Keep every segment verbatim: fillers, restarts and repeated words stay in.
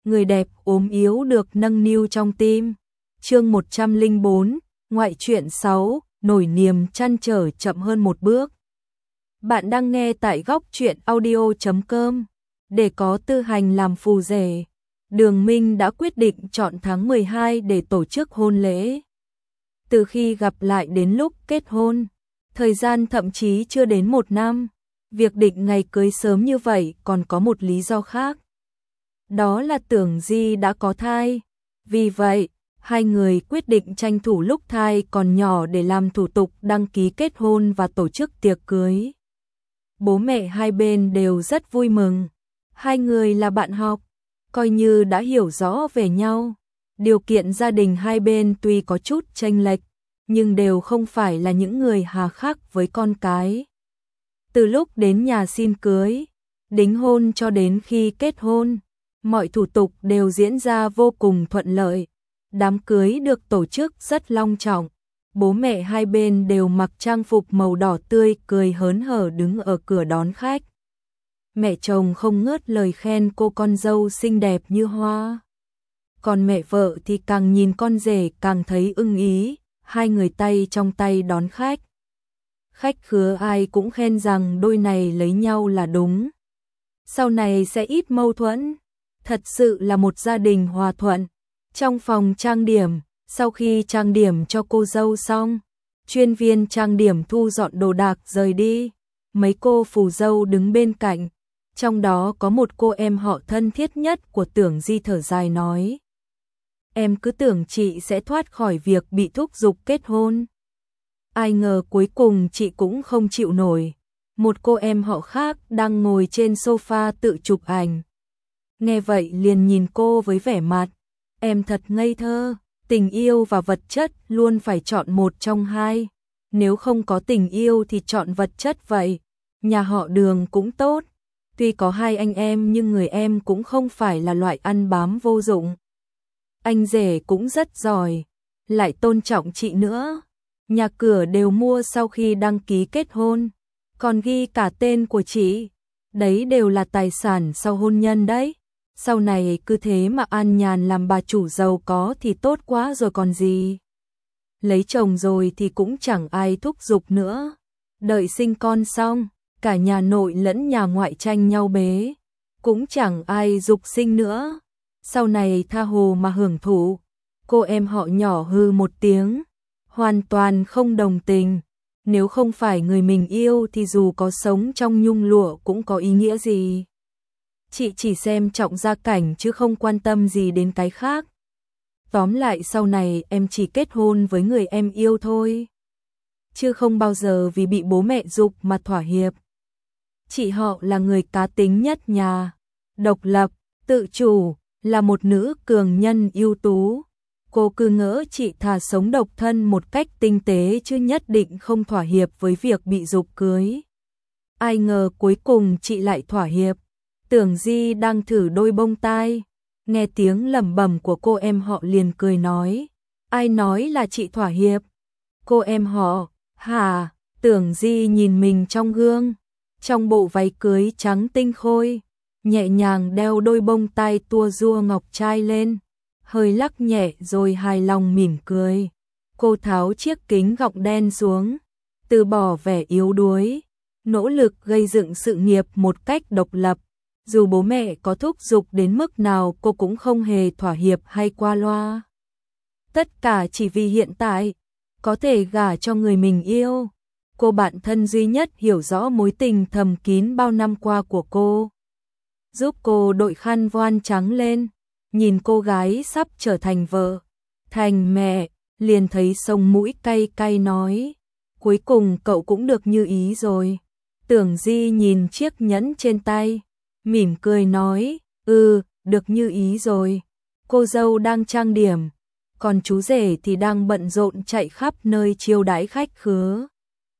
người đẹp ốm yếu được nâng niu trong tim. Chương một trăm lẻ bốn, ngoại truyện sáu, nổi niềm trăn trở chậm hơn một bước. Bạn đang nghe tại góc truyện audio chấm com. Để có tư hành làm phù rể, Đường Minh đã quyết định chọn tháng mười hai để tổ chức hôn lễ. Từ khi gặp lại đến lúc kết hôn, thời gian thậm chí chưa đến một năm. Việc định ngày cưới sớm như vậy còn có một lý do khác. Đó là Tưởng Di đã có thai. Vì vậy, hai người quyết định tranh thủ lúc thai còn nhỏ để làm thủ tục đăng ký kết hôn và tổ chức tiệc cưới. Bố mẹ hai bên đều rất vui mừng. Hai người là bạn học, coi như đã hiểu rõ về nhau. Điều kiện gia đình hai bên tuy có chút chênh lệch, nhưng đều không phải là những người hà khắc với con cái. Từ lúc đến nhà xin cưới, đính hôn cho đến khi kết hôn, mọi thủ tục đều diễn ra vô cùng thuận lợi. Đám cưới được tổ chức rất long trọng. Bố mẹ hai bên đều mặc trang phục màu đỏ tươi, cười hớn hở đứng ở cửa đón khách. Mẹ chồng không ngớt lời khen cô con dâu xinh đẹp như hoa. Còn mẹ vợ thì càng nhìn con rể càng thấy ưng ý, hai người tay trong tay đón khách. Khách khứa ai cũng khen rằng đôi này lấy nhau là đúng. Sau này sẽ ít mâu thuẫn. Thật sự là một gia đình hòa thuận. Trong phòng trang điểm, sau khi trang điểm cho cô dâu xong, chuyên viên trang điểm thu dọn đồ đạc rời đi. Mấy cô phù dâu đứng bên cạnh, trong đó có một cô em họ thân thiết nhất của Tưởng Di thở dài nói: em cứ tưởng chị sẽ thoát khỏi việc bị thúc giục kết hôn. Ai ngờ cuối cùng chị cũng không chịu nổi. Một cô em họ khác đang ngồi trên sofa tự chụp ảnh. Nghe vậy liền nhìn cô với vẻ mặt: em thật ngây thơ, tình yêu và vật chất luôn phải chọn một trong hai. Nếu không có tình yêu thì chọn vật chất vậy. Nhà họ Đường cũng tốt. Tuy có hai anh em nhưng người em cũng không phải là loại ăn bám vô dụng. Anh rể cũng rất giỏi, lại tôn trọng chị nữa. Nhà cửa đều mua sau khi đăng ký kết hôn, còn ghi cả tên của chị. Đấy đều là tài sản sau hôn nhân đấy. Sau này cứ thế mà an nhàn làm bà chủ giàu có thì tốt quá rồi còn gì. Lấy chồng rồi thì cũng chẳng ai thúc giục nữa. Đợi sinh con xong, cả nhà nội lẫn nhà ngoại tranh nhau bế, cũng chẳng ai giục sinh nữa. Sau này tha hồ mà hưởng thụ. Cô em họ nhỏ hư một tiếng, hoàn toàn không đồng tình. Nếu không phải người mình yêu thì dù có sống trong nhung lụa cũng có ý nghĩa gì. Chị chỉ xem trọng gia cảnh chứ không quan tâm gì đến cái khác. Tóm lại sau này em chỉ kết hôn với người em yêu thôi, chứ không bao giờ vì bị bố mẹ giục mà thỏa hiệp. Chị họ là người cá tính nhất nhà, độc lập, tự chủ, là một nữ cường nhân ưu tú. Cô cứ ngỡ chị thà sống độc thân một cách tinh tế chứ nhất định không thỏa hiệp với việc bị giục cưới. Ai ngờ cuối cùng chị lại thỏa hiệp. Tưởng Di đang thử đôi bông tai, nghe tiếng lẩm bẩm của cô em họ liền cười nói: ai nói là chị thỏa hiệp? Cô em họ: hả? Tưởng Di nhìn mình trong gương, trong bộ váy cưới trắng tinh khôi, nhẹ nhàng đeo đôi bông tai tua rua ngọc trai lên, hơi lắc nhẹ rồi hài lòng mỉm cười. Cô tháo chiếc kính gọng đen xuống, từ bỏ vẻ yếu đuối, nỗ lực gây dựng sự nghiệp một cách độc lập. Dù bố mẹ có thúc giục đến mức nào cô cũng không hề thỏa hiệp hay qua loa. Tất cả chỉ vì hiện tại có thể gả cho người mình yêu. Cô bạn thân duy nhất hiểu rõ mối tình thầm kín bao năm qua của cô, giúp cô đội khăn voan trắng lên. Nhìn cô gái sắp trở thành vợ, thành mẹ, liền thấy sống mũi cay cay nói: cuối cùng cậu cũng được như ý rồi. Tưởng Di nhìn chiếc nhẫn trên tay, mỉm cười nói: ừ, được như ý rồi. Cô dâu đang trang điểm, còn chú rể thì đang bận rộn chạy khắp nơi chiêu đãi khách khứa.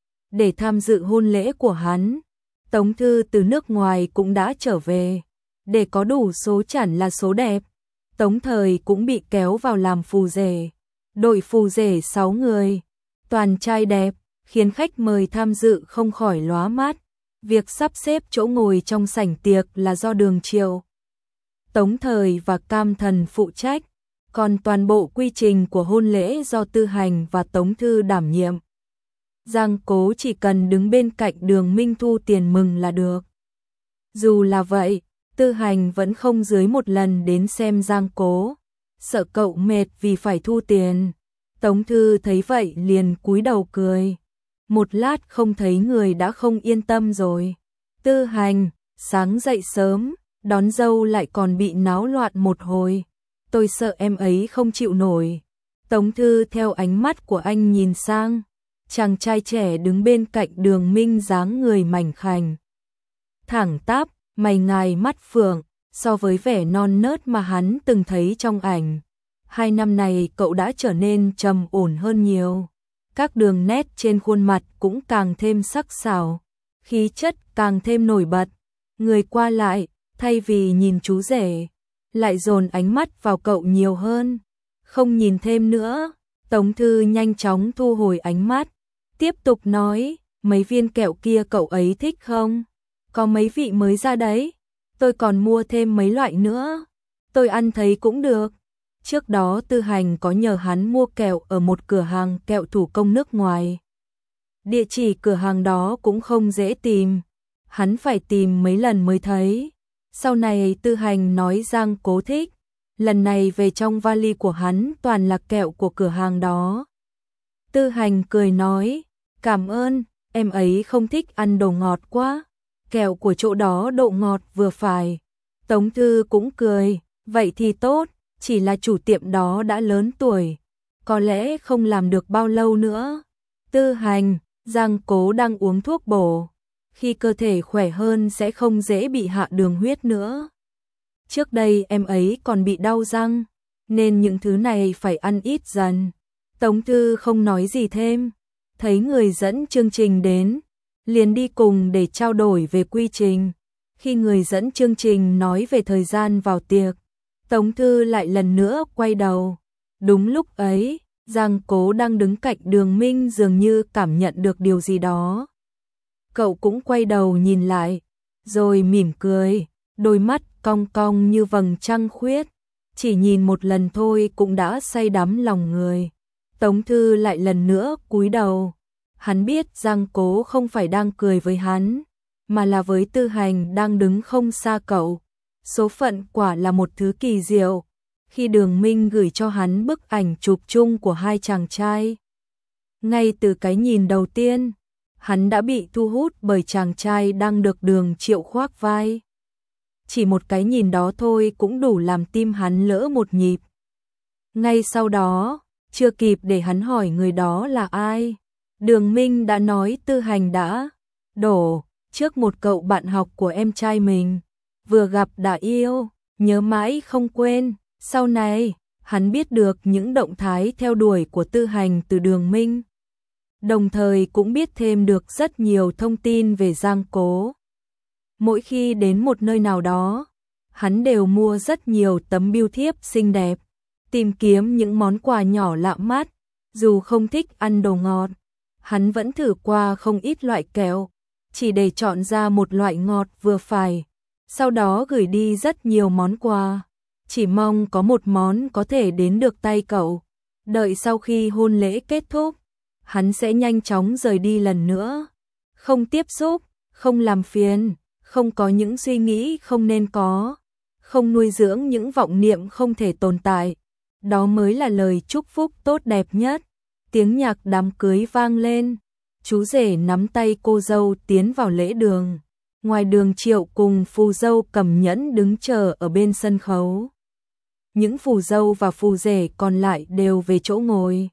Để tham dự hôn lễ của hắn, tống thư từ nước ngoài cũng đã trở về. Để có đủ số chẵn là số đẹp, Tống Thời cũng bị kéo vào làm phù rể. Đội phù rể sáu người, toàn trai đẹp, khiến khách mời tham dự không khỏi lóa mắt. Việc sắp xếp chỗ ngồi trong sảnh tiệc là do Đường Triệu Tống Thời và Cam Thần phụ trách, còn toàn bộ quy trình của hôn lễ do Tư Hành và Tống Thư đảm nhiệm. Giang Cố chỉ cần đứng bên cạnh Đường Minh thu tiền mừng là được. Dù là vậy, Tư Hành vẫn không dưới một lần đến xem Giang Cố, sợ cậu mệt vì phải thu tiền. Tống Thư thấy vậy liền cúi đầu cười. Một lát không thấy người đã không yên tâm rồi. Tư Hành, sáng dậy sớm, đón dâu lại còn bị náo loạn một hồi. Tôi sợ em ấy không chịu nổi. Tống Thư theo ánh mắt của anh nhìn sang. Chàng trai trẻ đứng bên cạnh Đường Minh dáng người mảnh khảnh. Thẳng tắp, mày ngài mắt phượng, so với vẻ non nớt mà hắn từng thấy trong ảnh. Hai năm này cậu đã trở nên trầm ổn hơn nhiều. Các đường nét trên khuôn mặt cũng càng thêm sắc sảo, khí chất càng thêm nổi bật. Người qua lại, thay vì nhìn chú rể, lại dồn ánh mắt vào cậu nhiều hơn. Không nhìn thêm nữa, Tống Thư nhanh chóng thu hồi ánh mắt, tiếp tục nói, mấy viên kẹo kia cậu ấy thích không? Có mấy vị mới ra đấy, tôi còn mua thêm mấy loại nữa, tôi ăn thấy cũng được. Trước đó Tư Hành có nhờ hắn mua kẹo ở một cửa hàng kẹo thủ công nước ngoài. Địa chỉ cửa hàng đó cũng không dễ tìm, hắn phải tìm mấy lần mới thấy. Sau này Tư Hành nói Giang Cố thích, lần này về trong vali của hắn toàn là kẹo của cửa hàng đó. Tư Hành cười nói, cảm ơn, em ấy không thích ăn đồ ngọt quá, kẹo của chỗ đó độ ngọt vừa phải. Tống Thư cũng cười, vậy thì tốt, chỉ là chủ tiệm đó đã lớn tuổi, có lẽ không làm được bao lâu nữa. Tư Hành, Giang Cố đang uống thuốc bổ, khi cơ thể khỏe hơn sẽ không dễ bị hạ đường huyết nữa. Trước đây em ấy còn bị đau răng, nên những thứ này phải ăn ít dần. Tống Thư không nói gì thêm, thấy người dẫn chương trình đến, liền đi cùng để trao đổi về quy trình. Khi người dẫn chương trình nói về thời gian vào tiệc, Tống Thư lại lần nữa quay đầu. Đúng lúc ấy, Giang Cố đang đứng cạnh Đường Minh dường như cảm nhận được điều gì đó. Cậu cũng quay đầu nhìn lại, rồi mỉm cười, đôi mắt cong cong như vầng trăng khuyết, chỉ nhìn một lần thôi cũng đã say đắm lòng người. Tống Thư lại lần nữa cúi đầu, hắn biết Giang Cố không phải đang cười với hắn, mà là với Tư Hành đang đứng không xa cậu. Số phận quả là một thứ kỳ diệu. Khi Đường Minh gửi cho hắn bức ảnh chụp chung của hai chàng trai, ngay từ cái nhìn đầu tiên, hắn đã bị thu hút bởi chàng trai đang được Đường Triệu khoác vai. Chỉ một cái nhìn đó thôi cũng đủ làm tim hắn lỡ một nhịp. Ngay sau đó, chưa kịp để hắn hỏi người đó là ai, Đường Minh đã nói Tư Hành đã đổ trước một cậu bạn học của em trai mình, vừa gặp đã yêu, nhớ mãi không quên. Sau này, hắn biết được những động thái theo đuổi của Tư Hành từ Đường Minh, đồng thời cũng biết thêm được rất nhiều thông tin về Giang Cố. Mỗi khi đến một nơi nào đó, hắn đều mua rất nhiều tấm bưu thiếp xinh đẹp, tìm kiếm những món quà nhỏ lạ mắt. Dù không thích ăn đồ ngọt, hắn vẫn thử qua không ít loại kẹo, chỉ để chọn ra một loại ngọt vừa phải, sau đó gửi đi rất nhiều món quà, chỉ mong có một món có thể đến được tay cậu. Đợi sau khi hôn lễ kết thúc, hắn sẽ nhanh chóng rời đi lần nữa, không tiếp xúc, không làm phiền, không có những suy nghĩ không nên có, không nuôi dưỡng những vọng niệm không thể tồn tại. Đó mới là lời chúc phúc tốt đẹp nhất. Tiếng nhạc đám cưới vang lên, chú rể nắm tay cô dâu tiến vào lễ đường. Ngoài Đường Triệu cùng phù dâu cầm nhẫn đứng chờ ở bên sân khấu. Những phù dâu và phù rể còn lại đều về chỗ ngồi.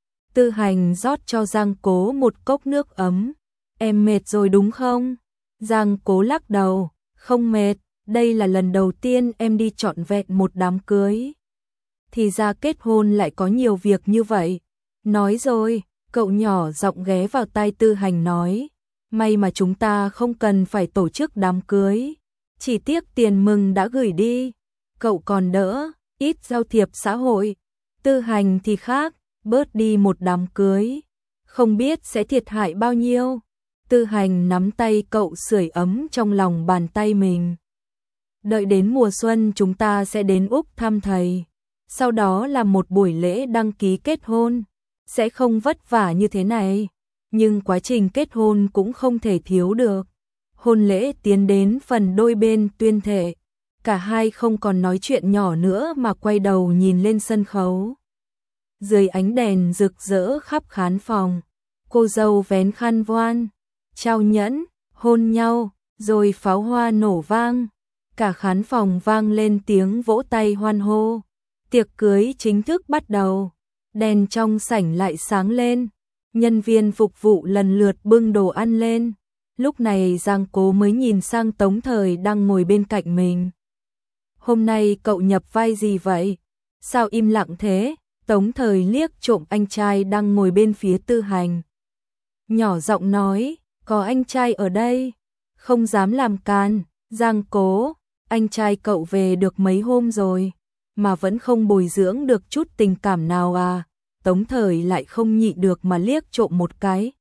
Tư Hành rót cho Giang Cố một cốc nước ấm. Em mệt rồi đúng không? Giang Cố lắc đầu, không mệt, đây là lần đầu tiên em đi trọn vẹn một đám cưới. Thì ra kết hôn lại có nhiều việc như vậy. Nói rồi, cậu nhỏ giọng ghé vào tai Tư Hành nói, may mà chúng ta không cần phải tổ chức đám cưới, chỉ tiếc tiền mừng đã gửi đi, cậu còn đỡ, ít giao thiệp xã hội. Tư Hành thì khác, bớt đi một đám cưới, không biết sẽ thiệt hại bao nhiêu. Tư Hành nắm tay cậu sưởi ấm trong lòng bàn tay mình. Đợi đến mùa xuân chúng ta sẽ đến Úc thăm thầy. Sau đó là một buổi lễ đăng ký kết hôn. Sẽ không vất vả như thế này, nhưng quá trình kết hôn cũng không thể thiếu được. Hôn lễ tiến đến phần đôi bên tuyên thệ. Cả hai không còn nói chuyện nhỏ nữa mà quay đầu nhìn lên sân khấu. Dưới ánh đèn rực rỡ khắp khán phòng, cô dâu vén khăn voan, trao nhẫn, hôn nhau, rồi pháo hoa nổ vang. Cả khán phòng vang lên tiếng vỗ tay hoan hô. Tiệc cưới chính thức bắt đầu. Đèn trong sảnh lại sáng lên. Nhân viên phục vụ lần lượt bưng đồ ăn lên. Lúc này Giang Cố mới nhìn sang Tống Thời đang ngồi bên cạnh mình. Hôm nay cậu nhập vai gì vậy? Sao im lặng thế? Tống Thời liếc trộm anh trai đang ngồi bên phía Tư Hành. Nhỏ giọng nói, có anh trai ở đây, không dám làm can. Giang Cố, anh trai cậu về được mấy hôm rồi, mà vẫn không bồi dưỡng được chút tình cảm nào à? Tống Thời lại không nhịn được mà liếc trộm một cái.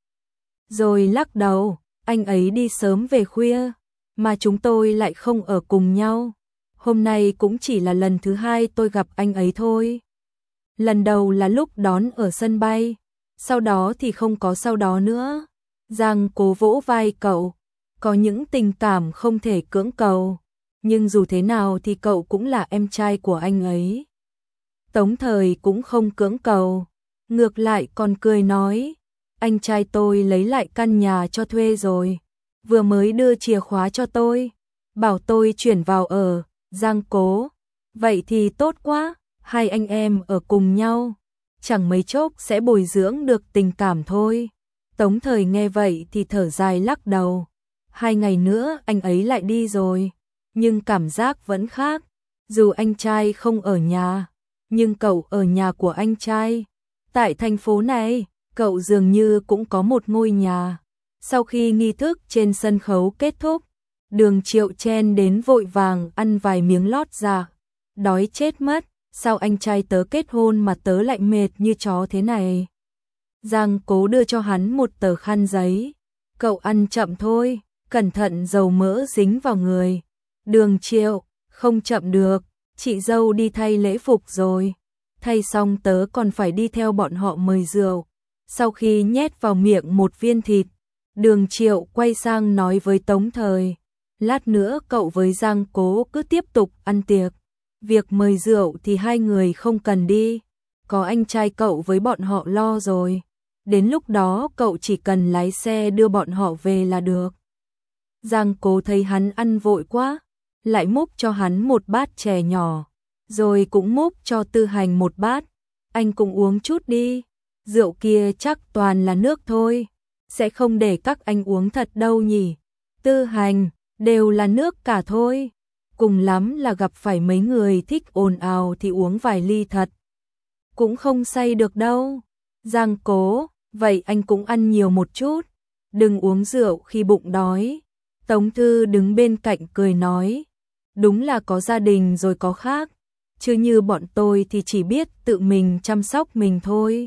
Rồi lắc đầu, anh ấy đi sớm về khuya, mà chúng tôi lại không ở cùng nhau. Hôm nay cũng chỉ là lần thứ hai tôi gặp anh ấy thôi. Lần đầu là lúc đón ở sân bay, sau đó thì không có sau đó nữa. Giang Cố vỗ vai cậu, có những tình cảm không thể cưỡng cầu, nhưng dù thế nào thì cậu cũng là em trai của anh ấy. Tống Thời cũng không cưỡng cầu, ngược lại còn cười nói, anh trai tôi lấy lại căn nhà cho thuê rồi, vừa mới đưa chìa khóa cho tôi, bảo tôi chuyển vào ở. Giang Cố, vậy thì tốt quá, hai anh em ở cùng nhau, chẳng mấy chốc sẽ bồi dưỡng được tình cảm thôi. Tống Thời nghe vậy thì thở dài lắc đầu, hai ngày nữa anh ấy lại đi rồi, nhưng cảm giác vẫn khác, dù anh trai không ở nhà, nhưng cậu ở nhà của anh trai. Tại thành phố này, cậu dường như cũng có một ngôi nhà. Sau khi nghi thức trên sân khấu kết thúc, Đường Triệu chen đến vội vàng ăn vài miếng lót dạ. Đói chết mất, sao anh trai tớ kết hôn mà tớ lại mệt như chó thế này? Giang Cố đưa cho hắn một tờ khăn giấy. Cậu ăn chậm thôi, cẩn thận dầu mỡ dính vào người. Đường Triệu, không chậm được, chị dâu đi thay lễ phục rồi. Thay xong tớ còn phải đi theo bọn họ mời rượu. Sau khi nhét vào miệng một viên thịt, Đường Triệu quay sang nói với Tống Thời, lát nữa cậu với Giang Cố cứ tiếp tục ăn tiệc. Việc mời rượu thì hai người không cần đi, có anh trai cậu với bọn họ lo rồi. Đến lúc đó cậu chỉ cần lái xe đưa bọn họ về là được. Giang Cố thấy hắn ăn vội quá, lại múc cho hắn một bát chè nhỏ, rồi cũng múc cho Tư Hành một bát. Anh cũng uống chút đi, rượu kia chắc toàn là nước thôi, sẽ không để các anh uống thật đâu nhỉ. Tư Hành, đều là nước cả thôi, cùng lắm là gặp phải mấy người thích ồn ào thì uống vài ly thật, cũng không say được đâu. Giang Cố, vậy anh cũng ăn nhiều một chút, đừng uống rượu khi bụng đói. Tống Thư đứng bên cạnh cười nói, đúng là có gia đình rồi có khác, chứ như bọn tôi thì chỉ biết tự mình chăm sóc mình thôi.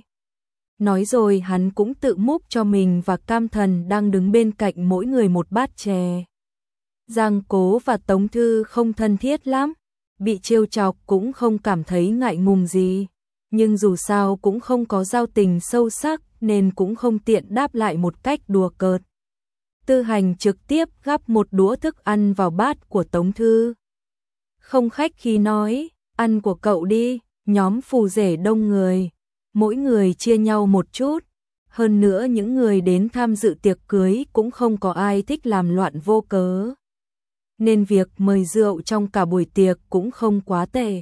Nói rồi hắn cũng tự múc cho mình và Cam Thần đang đứng bên cạnh mỗi người một bát chè. Giang Cố và Tống Thư không thân thiết lắm, bị trêu chọc cũng không cảm thấy ngại ngùng gì, nhưng dù sao cũng không có giao tình sâu sắc nên cũng không tiện đáp lại một cách đùa cợt. Tư Hành trực tiếp gắp một đũa thức ăn vào bát của Tống Thư. Không khách khí nói, ăn của cậu đi, nhóm phù rể đông người, mỗi người chia nhau một chút. Hơn nữa những người đến tham dự tiệc cưới cũng không có ai thích làm loạn vô cớ, nên việc mời rượu trong cả buổi tiệc cũng không quá tệ.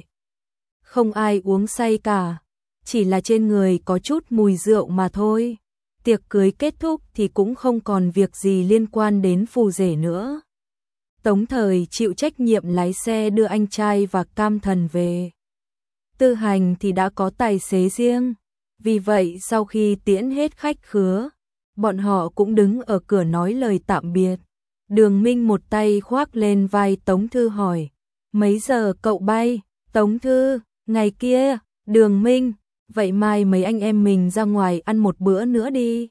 Không ai uống say cả, chỉ là trên người có chút mùi rượu mà thôi. Tiệc cưới kết thúc thì cũng không còn việc gì liên quan đến phù rể nữa. Tống Thời chịu trách nhiệm lái xe đưa anh trai và Cam Thần về. Tư Hành thì đã có tài xế riêng, vì vậy sau khi tiễn hết khách khứa, bọn họ cũng đứng ở cửa nói lời tạm biệt. Đường Minh một tay khoác lên vai Tống Thư hỏi, mấy giờ cậu bay? Tống Thư, ngày kia. Đường Minh, vậy mai mấy anh em mình ra ngoài ăn một bữa nữa đi.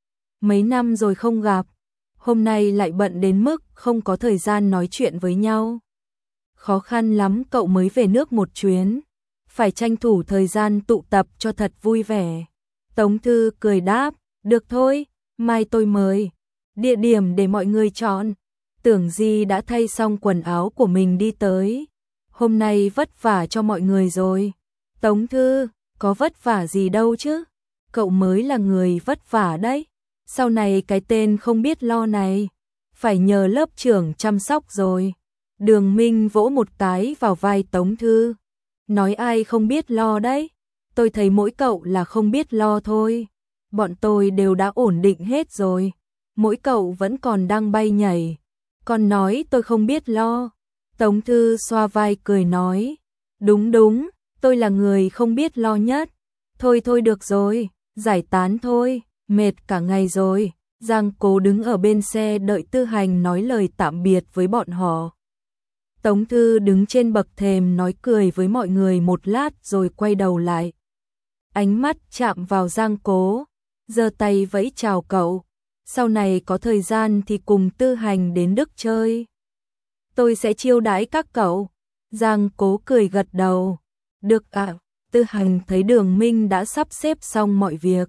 Mấy năm rồi không gặp, hôm nay lại bận đến mức không có thời gian nói chuyện với nhau. khó khăn lắm cậu mới về nước một chuyến, phải tranh thủ thời gian tụ tập cho thật vui vẻ. Tống Thư cười đáp, được thôi, mai tôi mời. Địa điểm để mọi người chọn. Tưởng Di đã thay xong quần áo của mình đi tới. Hôm nay vất vả cho mọi người rồi. Tống Thư, có vất vả gì đâu chứ? Cậu mới là người vất vả đấy. Sau này cái tên không biết lo này, phải nhờ lớp trưởng chăm sóc rồi. Đường Minh vỗ một cái vào vai Tống Thư. Nói ai không biết lo đấy. Tôi thấy mỗi cậu là không biết lo thôi. Bọn tôi đều đã ổn định hết rồi. Mỗi cậu vẫn còn đang bay nhảy. Còn nói tôi không biết lo. Tống Thư xoa vai cười nói. Đúng đúng, tôi là người không biết lo nhất. Thôi thôi được rồi, giải tán thôi, mệt cả ngày rồi. Giang Cố đứng ở bên xe đợi Tư Hành nói lời tạm biệt với bọn họ. Tống Thư đứng trên bậc thềm nói cười với mọi người một lát rồi quay đầu lại. Ánh mắt chạm vào Giang Cố, giơ tay vẫy chào cậu. Sau này có thời gian thì cùng Tư Hành đến Đức chơi. Tôi sẽ chiêu đãi các cậu. Giang Cố cười gật đầu. Được ạ. À, Tư Hành thấy Đường Minh đã sắp xếp xong mọi việc.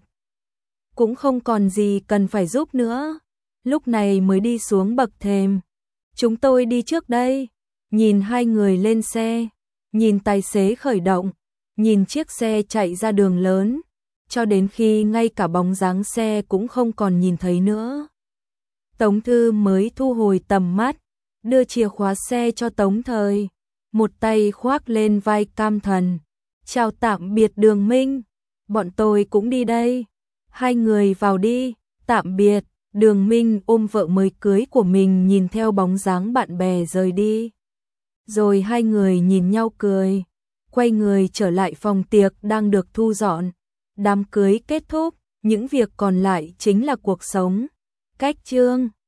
Cũng không còn gì cần phải giúp nữa. Lúc này mới đi xuống bậc thềm. Chúng tôi đi trước đây. Nhìn hai người lên xe. Nhìn tài xế khởi động. Nhìn chiếc xe chạy ra đường lớn. Cho đến khi ngay cả bóng dáng xe cũng không còn nhìn thấy nữa. Tống Thư mới thu hồi tầm mắt, đưa chìa khóa xe cho Tống Thời, một tay khoác lên vai Cam Thần. Chào tạm biệt Đường Minh, bọn tôi cũng đi đây. Hai người vào đi, tạm biệt. Đường Minh ôm vợ mới cưới của mình nhìn theo bóng dáng bạn bè rời đi. Rồi hai người nhìn nhau cười, quay người trở lại phòng tiệc đang được thu dọn. Đám cưới kết thúc, những việc còn lại chính là cuộc sống. Cách chương